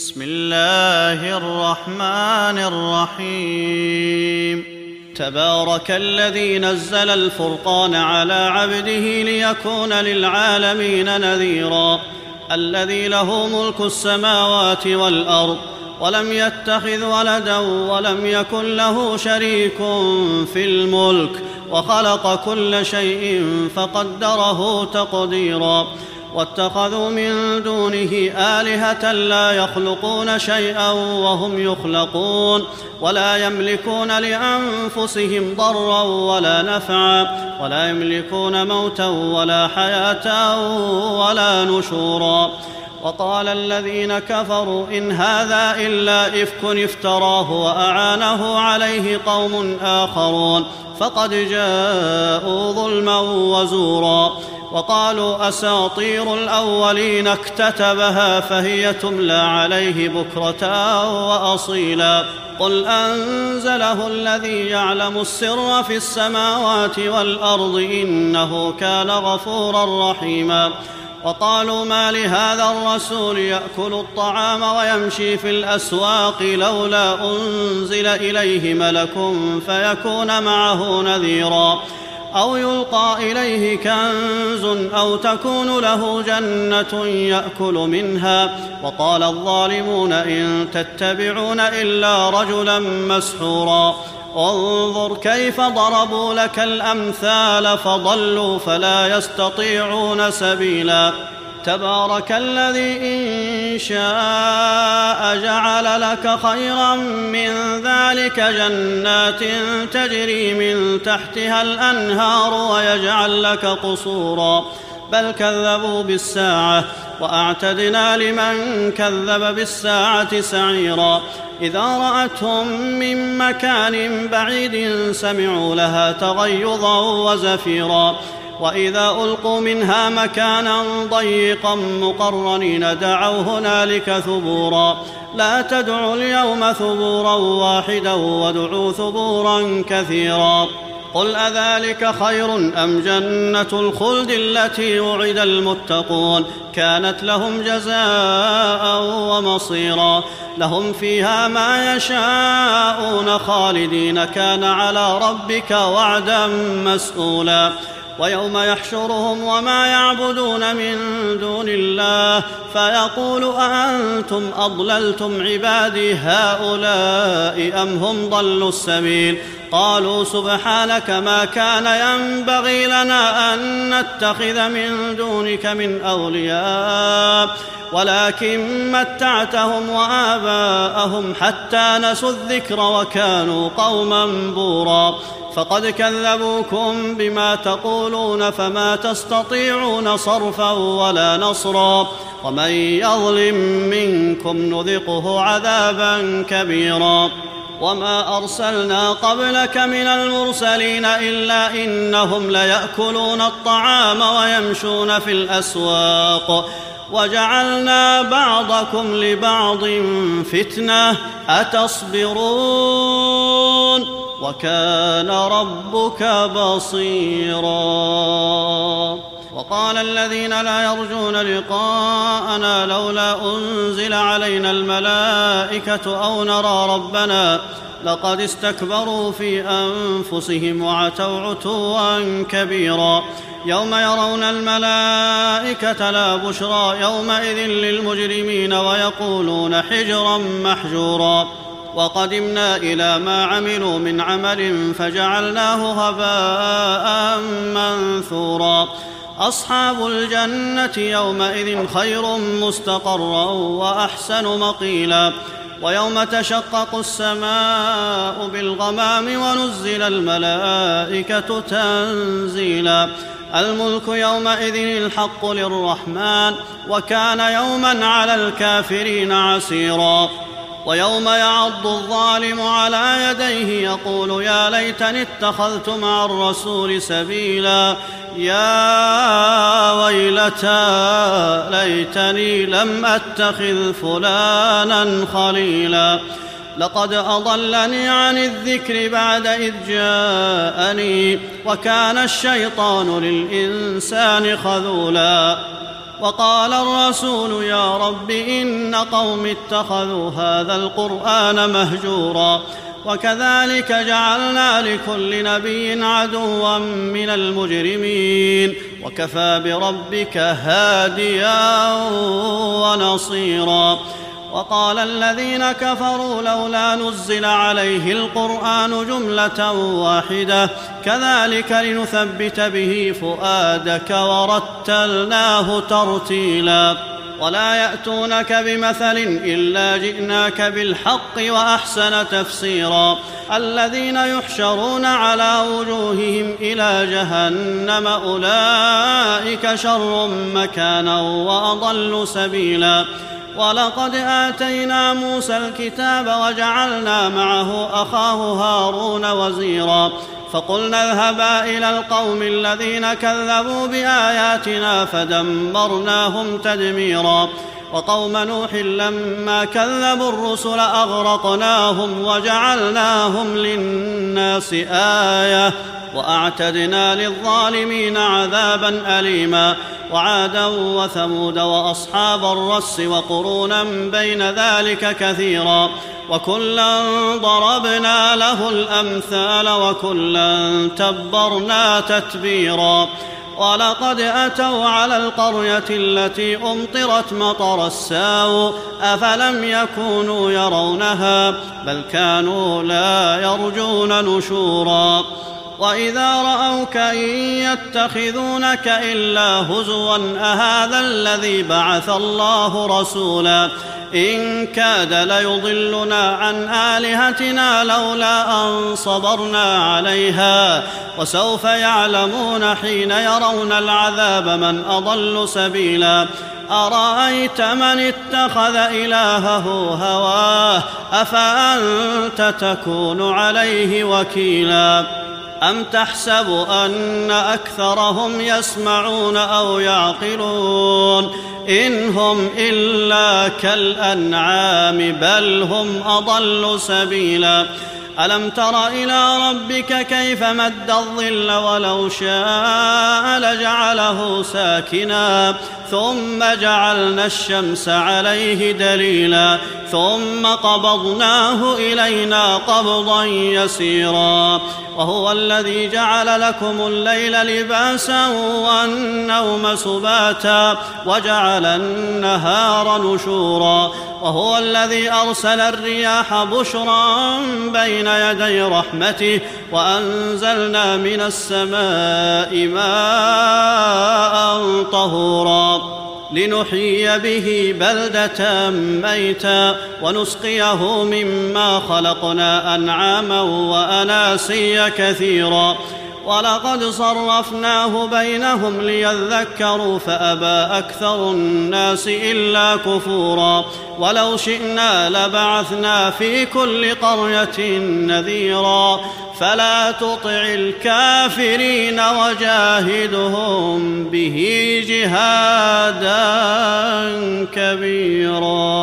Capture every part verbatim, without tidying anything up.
بسم الله الرحمن الرحيم تبارك الذي نزل الفرقان على عبده ليكون للعالمين نذيرا الذي له ملك السماوات والأرض ولم يتخذ ولدا ولم يكن له شريك في الملك وخلق كل شيء فقدره تقديرا واتخذوا من دونه آلهة لا يخلقون شيئا وهم يخلقون ولا يملكون لأنفسهم ضرا ولا نفعا ولا يملكون موتا ولا حياة ولا نشورا وقال الذين كفروا إن هذا إلا إفك افتراه وأعانه عليه قوم آخرون فقد جاءوا ظلما وزورا وقالوا أساطير الأولين اكتتبها فهي تملى عليه بكرة وأصيلا قل أنزله الذي يعلم السر في السماوات والأرض إنه كان غفورا رحيما وقالوا ما لهذا الرسول يأكل الطعام ويمشي في الأسواق لولا أنزل إليه ملك فيكون معه نذيرا أو يلقى إليه كنز أو تكون له جنة يأكل منها وقال الظالمون إن تتبعون إلا رجلا مسحورا انظر كيف ضربوا لك الأمثال فضلوا فلا يستطيعون سبيلا تبارك الذي إن شاء جعل لك خيرا من ذلك جنات تجري من تحتها الأنهار ويجعل لك قصورا بل كذبوا بالساعة وأعتدنا لمن كذب بالساعة سعيرا إذا رأتهم من مكان بعيد سمعوا لها تغيظا وزفيرا وإذا ألقوا منها مكانا ضيقا مقرنين دعوا هنالك ثبورا لا تدعوا اليوم ثبورا واحدا وادعوا ثبورا كثيرا قل أذلك خير أم جنة الخلد التي وعد المتقون كانت لهم جزاء ومصيرا لهم فيها ما يشاءون خالدين كان على ربك وعدا مسئولا ويوم يحشرهم وما يعبدون من دون الله فيقول أأنتم أضللتم عبادي هؤلاء أم هم ضلوا السبيل قالوا سبحانك ما كان ينبغي لنا أن نتخذ من دونك من أولياء ولكن متعتهم وآباءهم حتى نسوا الذكر وكانوا قوما بورا فقد كذبوكم بما تقولون فما تستطيعون صرفا ولا نصرا ومن يظلم منكم نذقه عذابا كبيرا وما أرسلنا قبلك من المرسلين إلا إنهم ليأكلون الطعام ويمشون في الأسواق وجعلنا بعضكم لبعض فتنة أتصبرون وكان ربك بصيرا وقال الذين لا يرجون لقاءنا لولا أنزل علينا الملائكة أو نرى ربنا لقد استكبروا في أنفسهم وعتوا عتوا كبيرا يوم يرون الملائكة لا بشرى يومئذ للمجرمين ويقولون حجرا محجورا وقدمنا إلى ما عملوا من عمل فجعلناه هباء منثورا أصحاب الجنة يومئذ خير مستقرا وأحسن مقيلا ويوم تشقق السماء بالغمام ونزل الملائكة تنزيلا الملك يومئذ الحق للرحمن وكان يوما على الكافرين عسيرا ويوم يعض الظالم على يديه يقول يا ليتني اتخذت مع الرسول سبيلا يا ويلتى ليتني لم أتخذ فلانا خليلا لقد أضلني عن الذكر بعد إذ جاءني وكان الشيطان للإنسان خذولا وقال الرسول يا رب إن قوم اتخذوا هذا القرآن مهجورا وكذلك جعلنا لكل نبي عدوا من المجرمين وكفى بربك هاديا ونصيرا. وقال الذين كفروا لولا نزل عليه القرآن جملة واحدة كذلك لنثبت به فؤادك ورتلناه ترتيلا. ولا يأتونك بمثل إلا جئناك بالحق وأحسن تفسيرا. الذين يحشرون على وجوههم إلى جهنم أولئك شر مكانا وأضل سبيلا. ولقد آتينا موسى الكتاب وجعلنا معه أخاه هارون وزيرا فقلنا اذهبا إلى القوم الذين كذبوا بآياتنا فدمرناهم تدميرا. وقوم نوح لما كذبوا الرسل أغرقناهم وجعلناهم للناس آية وأعتدنا للظالمين عذابا أليما. وعادا وثمود وأصحاب الرس وقرونا بين ذلك كثيرا وكلا ضربنا له الأمثال وكلا تبرنا تتبيرا. ولقد أتوا على القرية التي أمطرت مطر السوء أفلم يكونوا يرونها بل كانوا لا يرجون نشورا. وإذا رأوك إن يتخذونك إلا هزوا أهذا الذي بعث الله رسولا إن كاد ليضلنا عن آلهتنا لولا أن صبرنا عليها وسوف يعلمون حين يرون العذاب من أضل سبيلا. أرأيت من اتخذ إلهه هواه أفأنت تكون عليه وكيلا. أم تحسب أن أكثرهم يسمعون أو يعقلون إن هم إلا كالأنعام بل هم أضل سبيلا. ألم تر إلى ربك كيف مد الظل ولو شاء لجعله ساكنا ثم جعلنا الشمس عليه دليلا ثم قبضناه إلينا قبضا يسيرا. وهو الذي جعل لكم الليل لباسا والنوم سباتا وجعل النهار نشورا. وهو الذي أرسل الرياح بشرا بين يدي رحمته وأنزلنا من السماء ماء طهورا لنحيي به بلدة ميتا ونسقيه مما خلقنا أنعاما وأناسيا كثيرا. ولقد صرفناه بينهم ليذكروا فأبى أكثر الناس إلا كفورا. ولو شئنا لبعثنا في كل قرية نذيرا فلا تطع الكافرين وجاهدهم به جهادا كبيرا.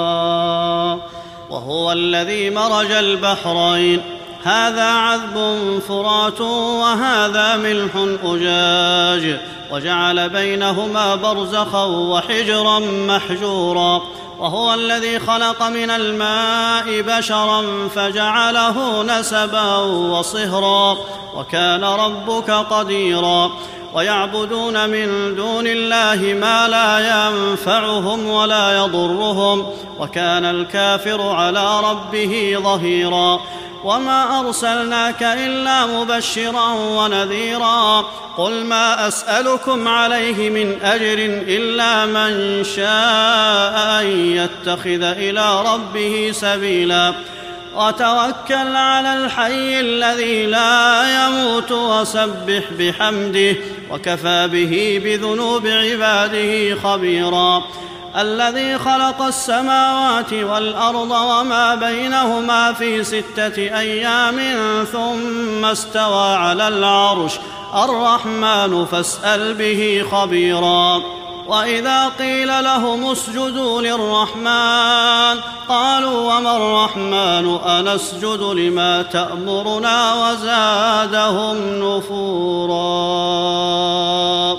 وهو الذي مرج البحرين هذا عذب فرات وهذا ملح أجاج وجعل بينهما برزخا وحجرا محجورا. وهو الذي خلق من الماء بشرا فجعله نسبا وصهرا وكان ربك قديرا. ويعبدون من دون الله ما لا ينفعهم ولا يضرهم وكان الكافر على ربه ظهيرا. وما أرسلناك إلا مبشرا ونذيرا. قل ما أسألكم عليه من أجر إلا من شاء أن يتخذ إلى ربه سبيلا. وتوكل على الحي الذي لا يموت وسبح بحمده وكفى به بذنوب عباده خبيرا. الذي خلق السماوات والأرض وما بينهما في ستة أيام ثم استوى على العرش الرحمن فاسأل به خبيرا. وإذا قيل لهم اسجدوا للرحمن قالوا وما الرحمن أنسجد لما تأمرنا وزادهم نفورا.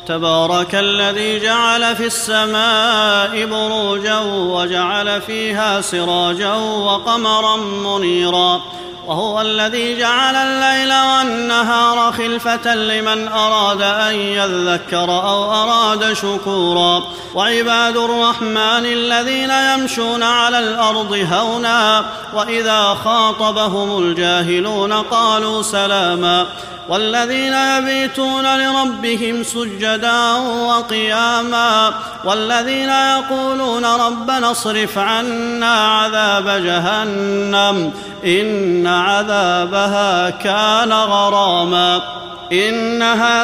تبارك الذي جعل في السماء بروجا وجعل فيها سراجا وقمرا منيرا وهو الذي جعل الليل والنهار خلفة لمن أراد أن يذكر أو أراد شكورا وعباد الرحمن الذين يمشون على الأرض هونا وإذا خاطبهم الجاهلون قالوا سلاما والذين يبيتون لربهم سجدا وقياما والذين يقولون ربنا اصرف عنا عذاب جهنم إن عذابها كان غراما إنها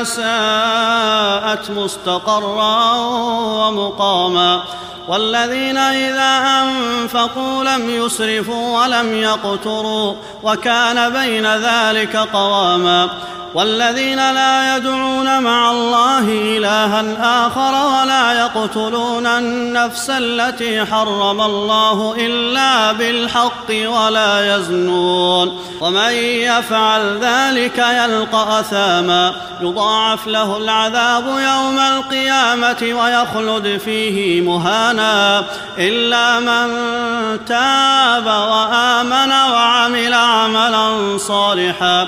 ساءت مستقرا ومقاما والذين إذا أنفقوا لم يسرفوا ولم يقتروا وكان بين ذلك قواما والذين لا يدعون مع الله إلها آخر ولا يقتلون النفس التي حرم الله إلا بالحق ولا يزنون ومن يفعل ذلك يلقى أثاما يضاعف له العذاب يوم القيامة ويخلد فيه مهانا إلا من تاب وآمن وعمل عملا صالحا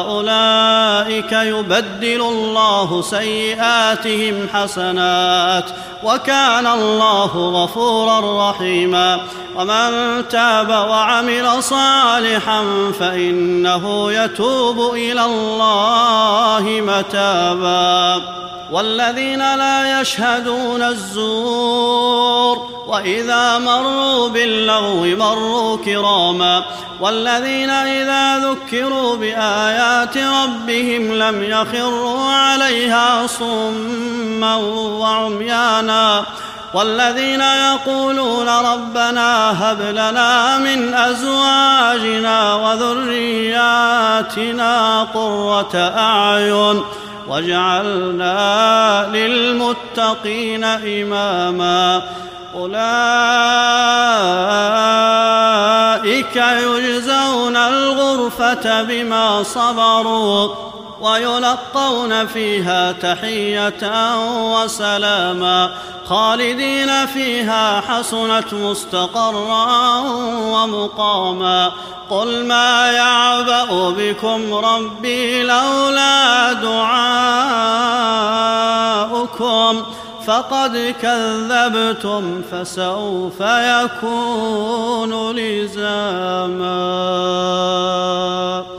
فأولئك يبدل الله سيئاتهم حسنات وكان الله غفورا رحيما ومن تاب وعمل صالحا فإنه يتوب إلى الله متابا والذين لا يشهدون الزور وإذا مروا باللغو مروا كراما والذين إذا ذكروا بآيات ربهم لم يخروا عليها صما وعميانا والذين يقولون ربنا هب لنا من أزواجنا وذرياتنا قرة أعين واجعلنا للمتقين إماما أولئك يجزون الغرفة بما صبروا ويلقون فيها تحية وسلاما خالدين فيها حسنت مستقرا ومقاما قل ما يعبأ بكم ربي لولا دعاؤكم فقد كذبتم فسوف يكون لزاما.